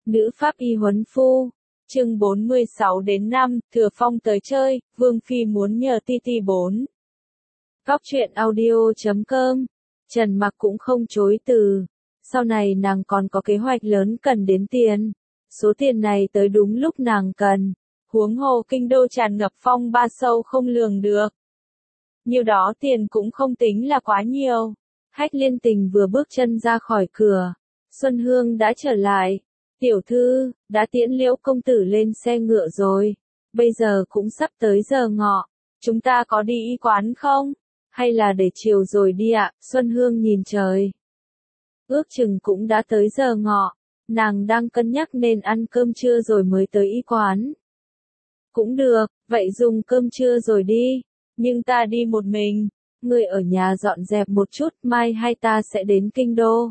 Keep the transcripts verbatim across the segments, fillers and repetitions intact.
Nữ pháp y huấn phu. Chương bốn mươi sáu đến năm, Thừa Phong tới chơi, Vương Phi muốn nhờ ti ti bốn. Góc truyện audio chấm com. Trần Mặc cũng không chối từ. Sau này nàng còn có kế hoạch lớn cần đến tiền. Số tiền này tới đúng lúc nàng cần. Huống hồ kinh đô tràn ngập phong ba sâu không lường được. Nhiều đó tiền cũng không tính là quá nhiều. Hách Liên Tình vừa bước chân ra khỏi cửa. Xuân Hương đã trở lại. Tiểu thư, đã tiễn Liễu công tử lên xe ngựa rồi. Bây giờ cũng sắp tới giờ ngọ. Chúng ta có đi y quán không? Hay là để chiều rồi đi ạ? Xuân Hương nhìn trời. Ước chừng cũng đã tới giờ ngọ. Nàng đang cân nhắc nên ăn cơm trưa rồi mới tới y quán. Cũng được, vậy dùng cơm trưa rồi đi. Nhưng ta đi một mình. Người ở nhà dọn dẹp một chút, mai hay ta sẽ đến kinh đô.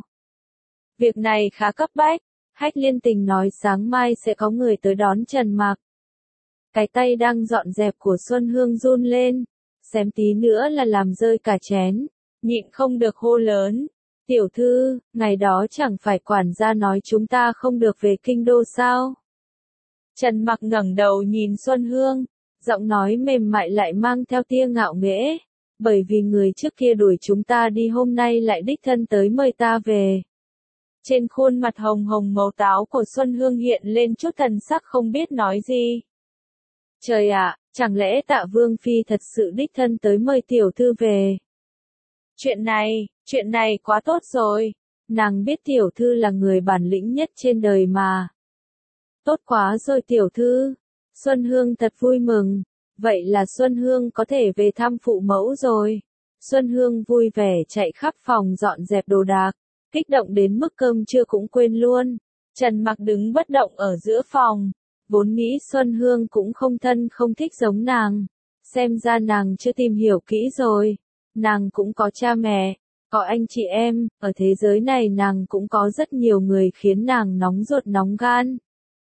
Việc này khá cấp bách. Hách Liên Tình nói sáng mai sẽ có người tới đón Trần Mặc. Cái tay đang dọn dẹp của Xuân Hương run lên. Xém tí nữa là làm rơi cả chén. Nhịn không được hô lớn. Tiểu thư, ngày đó chẳng phải quản gia nói chúng ta không được về kinh đô sao? Trần Mặc ngẩng đầu nhìn Xuân Hương. Giọng nói mềm mại lại mang theo tia ngạo nghễ. Bởi vì người trước kia đuổi chúng ta đi hôm nay lại đích thân tới mời ta về. Trên khuôn mặt hồng hồng màu táo của Xuân Hương hiện lên chút thần sắc không biết nói gì. Trời ạ, chẳng lẽ Tạ Vương Phi thật sự đích thân tới mời tiểu thư về? Chuyện này, chuyện này quá tốt rồi. Nàng biết tiểu thư là người bản lĩnh nhất trên đời mà. Tốt quá rồi tiểu thư. Xuân Hương thật vui mừng. Vậy là Xuân Hương có thể về thăm phụ mẫu rồi. Xuân Hương vui vẻ chạy khắp phòng dọn dẹp đồ đạc. Kích động đến mức cơm trưa cũng quên luôn. Trần Mặc đứng bất động ở giữa phòng. Vốn nghĩ Xuân Hương cũng không thân không thích giống nàng. Xem ra nàng chưa tìm hiểu kỹ rồi. Nàng cũng có cha mẹ, có anh chị em. Ở thế giới này nàng cũng có rất nhiều người khiến nàng nóng ruột nóng gan.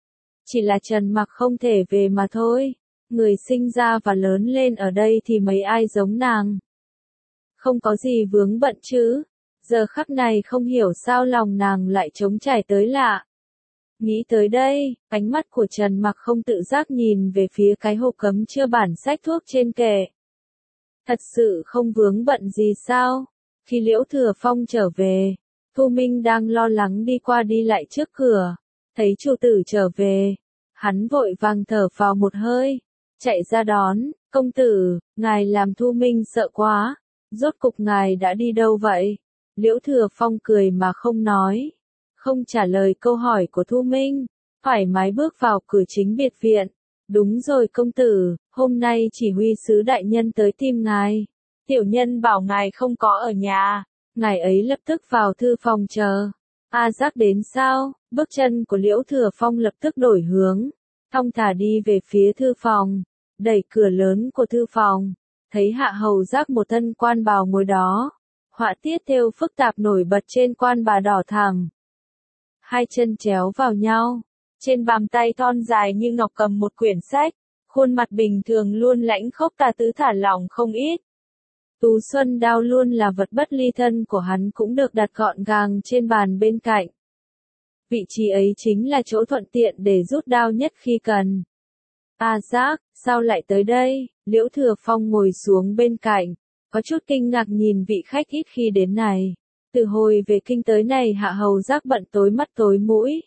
Chỉ là Trần Mặc không thể về mà thôi. Người sinh ra và lớn lên ở đây thì mấy ai giống nàng. Không có gì vướng bận chứ. Giờ khắc này không hiểu sao lòng nàng lại trống trải tới lạ. Nghĩ tới đây, ánh mắt của Trần Mặc không tự giác nhìn về phía cái hộp cấm chưa bản sách thuốc trên kệ. Thật sự không vướng bận gì sao? Khi Liễu Thừa Phong trở về, Thu Minh đang lo lắng đi qua đi lại trước cửa. Thấy chủ tử trở về, hắn vội vàng thở phào một hơi, chạy ra đón. Công tử, ngài làm Thu Minh sợ quá. Rốt cục ngài đã đi đâu vậy? Liễu Thừa Phong cười mà không nói, không trả lời câu hỏi của Thu Minh, thoải mái bước vào cửa chính biệt viện. Đúng rồi công tử, hôm nay chỉ huy sứ đại nhân tới tìm ngài. Tiểu nhân bảo ngài không có ở nhà, ngài ấy lập tức vào thư phòng chờ. A Giác đến sao? Bước chân của Liễu Thừa Phong lập tức đổi hướng, thong thả đi về phía thư phòng, đẩy cửa lớn của thư phòng, thấy Hạ Hầu Giác một thân quan bào ngồi đó. Họa tiết thêu phức tạp nổi bật trên quan bà đỏ thẳm. Hai chân chéo vào nhau, trên bàn tay thon dài như ngọc cầm một quyển sách, khuôn mặt bình thường luôn lãnh khốc tà tứ thả lỏng không ít. Tú xuân đao luôn là vật bất ly thân của hắn cũng được đặt gọn gàng trên bàn bên cạnh. Vị trí ấy chính là chỗ thuận tiện để rút đao nhất khi cần. A Giác, sao lại tới đây? Liễu Thừa Phong ngồi xuống bên cạnh. Có chút kinh ngạc nhìn vị khách ít khi đến này. Từ hồi về kinh tới này Hạ Hầu Giác bận tối mắt tối mũi.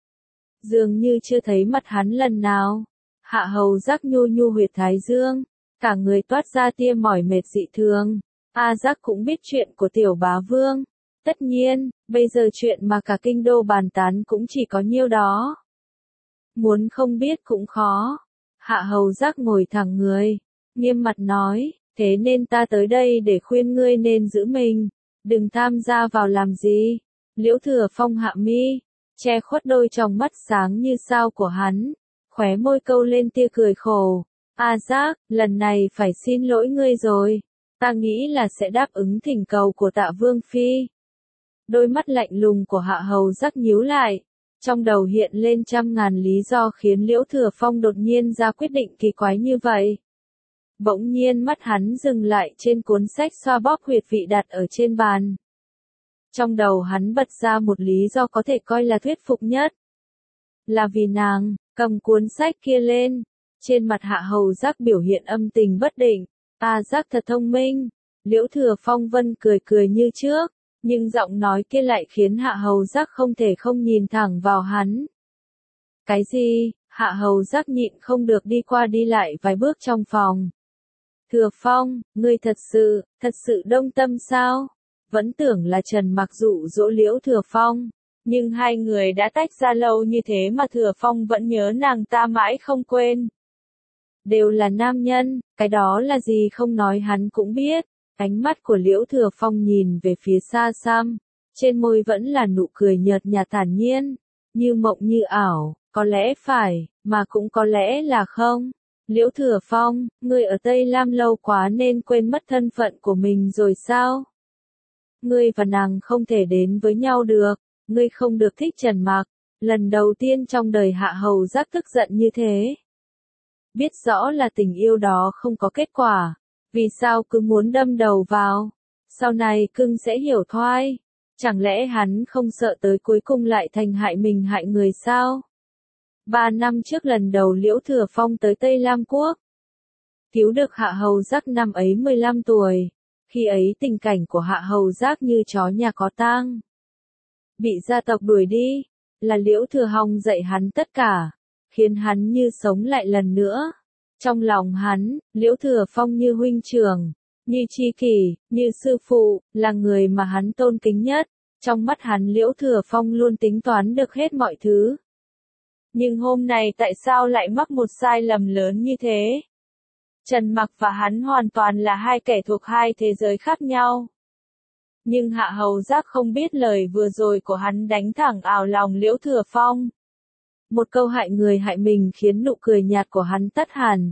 Dường như chưa thấy mặt hắn lần nào. Hạ Hầu Giác nhu nhu huyệt thái dương. Cả người toát ra tia mỏi mệt dị thường. A Giác cũng biết chuyện của tiểu bá vương. Tất nhiên, bây giờ chuyện mà cả kinh đô bàn tán cũng chỉ có nhiêu đó. Muốn không biết cũng khó. Hạ Hầu Giác ngồi thẳng người. Nghiêm mặt nói. Thế nên ta tới đây để khuyên ngươi nên giữ mình, đừng tham gia vào làm gì. Liễu Thừa Phong hạ mi, che khuất đôi tròng mắt sáng như sao của hắn, khóe môi câu lên tia cười khổ. A Giác, lần này phải xin lỗi ngươi rồi. Ta nghĩ là sẽ đáp ứng thỉnh cầu của Tạ Vương Phi. Đôi mắt lạnh lùng của Hạ Hầu Giác nhíu lại, trong đầu hiện lên trăm ngàn lý do khiến Liễu Thừa Phong đột nhiên ra quyết định kỳ quái như vậy. Bỗng nhiên mắt hắn dừng lại trên cuốn sách xoa bóp huyệt vị đặt ở trên bàn. Trong đầu hắn bật ra một lý do có thể coi là thuyết phục nhất. là vì nàng, cầm cuốn sách kia lên. Trên mặt Hạ Hầu Giác biểu hiện âm tình bất định. A Giác thật thông minh. Liễu Thừa Phong Vân cười cười như trước, nhưng giọng nói kia lại khiến Hạ Hầu Giác không thể không nhìn thẳng vào hắn. Cái gì? Hạ Hầu Giác nhịn không được đi qua đi lại vài bước trong phòng. Thừa Phong, ngươi thật sự, thật sự đông tâm sao? Vẫn tưởng là Trần Mặc dụ dỗ Liễu Thừa Phong, nhưng hai người đã tách ra lâu như thế mà Thừa Phong vẫn nhớ nàng ta mãi không quên. Đều là nam nhân, cái đó là gì không nói hắn cũng biết. Ánh mắt của Liễu Thừa Phong nhìn về phía xa xăm, trên môi vẫn là nụ cười nhợt nhạt thản nhiên, như mộng như ảo, có lẽ phải, mà cũng có lẽ là không. Liễu Thừa Phong, ngươi ở Tây Lam lâu quá nên quên mất thân phận của mình rồi sao? Ngươi và nàng không thể đến với nhau được, ngươi không được thích Trần Mặc. Lần đầu tiên trong đời Hạ Hầu Giác tức giận như thế. Biết rõ là tình yêu đó không có kết quả, vì sao cứ muốn đâm đầu vào? Sau này cưng sẽ hiểu thôi. Chẳng lẽ hắn không sợ tới cuối cùng lại thành hại mình hại người sao? Ba năm trước lần đầu Liễu Thừa Phong tới Tây Lam Quốc, cứu được Hạ Hầu Giác năm ấy mười lăm tuổi. Khi ấy tình cảnh của Hạ Hầu Giác như chó nhà có tang, bị gia tộc đuổi đi, là Liễu Thừa Hồng dạy hắn tất cả, khiến hắn như sống lại lần nữa. Trong lòng hắn, Liễu Thừa Phong như huynh trưởng, như tri kỷ, như sư phụ, là người mà hắn tôn kính nhất. Trong mắt hắn Liễu Thừa Phong luôn tính toán được hết mọi thứ. Nhưng hôm nay tại sao lại mắc một sai lầm lớn như thế? Trần Mặc và hắn hoàn toàn là hai kẻ thuộc hai thế giới khác nhau. Nhưng Hạ Hầu Giác không biết lời vừa rồi của hắn đánh thẳng ảo lòng Liễu Thừa Phong. Một câu hại người hại mình khiến nụ cười nhạt của hắn tắt hẳn.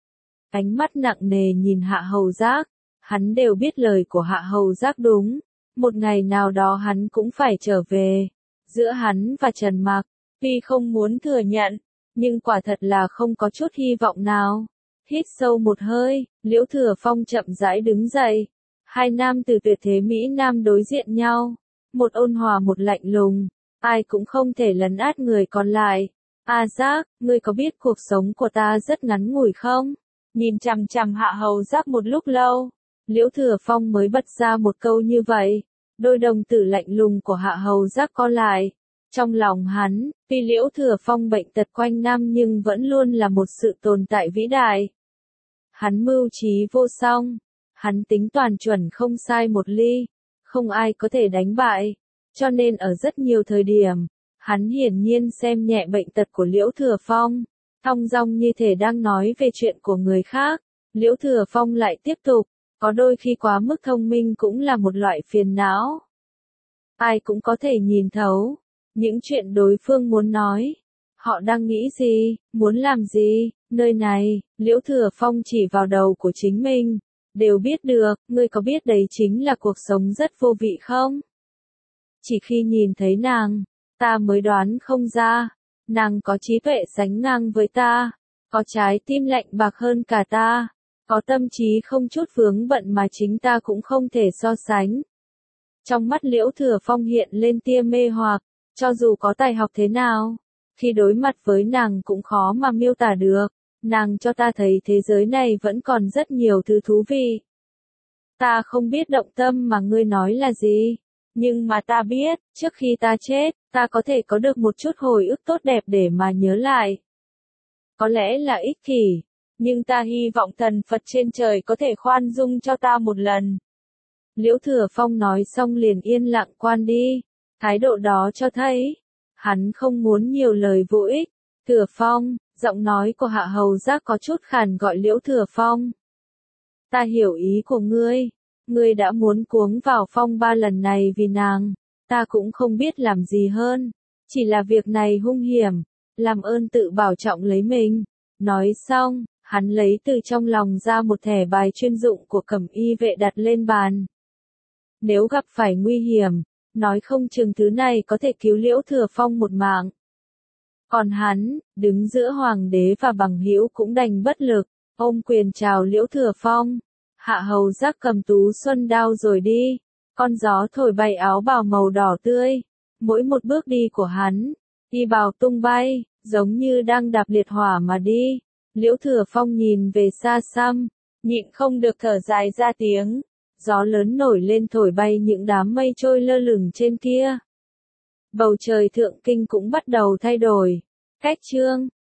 Ánh mắt nặng nề nhìn Hạ Hầu Giác, hắn đều biết lời của Hạ Hầu Giác đúng. Một ngày nào đó hắn cũng phải trở về. Giữa hắn và Trần Mặc, tuy không muốn thừa nhận, nhưng quả thật là không có chút hy vọng nào. Hít sâu một hơi, Liễu Thừa Phong chậm rãi đứng dậy. Hai nam từ tuyệt thế Mỹ Nam đối diện nhau. Một ôn hòa một lạnh lùng, ai cũng không thể lấn át người còn lại. A Giác, ngươi có biết cuộc sống của ta rất ngắn ngủi không? Nhìn chằm chằm Hạ Hầu Giác một lúc lâu, Liễu Thừa Phong mới bật ra một câu như vậy. Đôi đồng tử lạnh lùng của Hạ Hầu Giác co lại. Trong lòng hắn, tuy Liễu Thừa Phong bệnh tật quanh năm nhưng vẫn luôn là một sự tồn tại vĩ đại. Hắn mưu trí vô song, hắn tính toàn chuẩn không sai một ly, không ai có thể đánh bại. Cho nên ở rất nhiều thời điểm, hắn hiển nhiên xem nhẹ bệnh tật của Liễu Thừa Phong, thong dong như thể đang nói về chuyện của người khác. Liễu Thừa Phong lại tiếp tục, có đôi khi quá mức thông minh cũng là một loại phiền não. Ai cũng có thể nhìn thấu những chuyện đối phương muốn nói. Họ đang nghĩ gì, muốn làm gì, nơi này, Liễu Thừa Phong chỉ vào đầu của chính mình. Đều biết được, ngươi có biết đấy chính là cuộc sống rất vô vị không? Chỉ khi nhìn thấy nàng, ta mới đoán không ra. Nàng có trí tuệ sánh ngang với ta, có trái tim lạnh bạc hơn cả ta, có tâm trí không chút vướng bận mà chính ta cũng không thể so sánh. Trong mắt Liễu Thừa Phong hiện lên tia mê hoặc, cho dù có tài học thế nào, khi đối mặt với nàng cũng khó mà miêu tả được. Nàng cho ta thấy thế giới này vẫn còn rất nhiều thứ thú vị. Ta không biết động tâm mà ngươi nói là gì, nhưng mà ta biết, trước khi ta chết, ta có thể có được một chút hồi ức tốt đẹp để mà nhớ lại. Có lẽ là ích kỷ, nhưng ta hy vọng thần Phật trên trời có thể khoan dung cho ta một lần. Liễu Thừa Phong nói xong liền yên lặng quan đi. Thái độ đó cho thấy, hắn không muốn nhiều lời vô ích. Thừa Phong, giọng nói của Hạ Hầu Giác có chút khàn gọi Liễu Thừa Phong. Ta hiểu ý của ngươi, ngươi đã muốn cuống vào phong ba lần này vì nàng, ta cũng không biết làm gì hơn, chỉ là việc này hung hiểm, làm ơn tự bảo trọng lấy mình. Nói xong, hắn lấy từ trong lòng ra một thẻ bài chuyên dụng của Cẩm Y vệ đặt lên bàn. Nếu gặp phải nguy hiểm, nói không chừng thứ này có thể cứu Liễu Thừa Phong một mạng. Còn hắn, đứng giữa hoàng đế và bằng hữu cũng đành bất lực, ôm quyền chào Liễu Thừa Phong. Hạ Hầu Giác cầm tú xuân đao rồi đi, con gió thổi bay áo bào màu đỏ tươi. Mỗi một bước đi của hắn, y bào tung bay, giống như đang đạp liệt hỏa mà đi. Liễu Thừa Phong nhìn về xa xăm, nhịn không được thở dài ra tiếng. Gió lớn nổi lên thổi bay những đám mây trôi lơ lửng trên kia. Bầu trời thượng kinh cũng bắt đầu thay đổi. Cách chương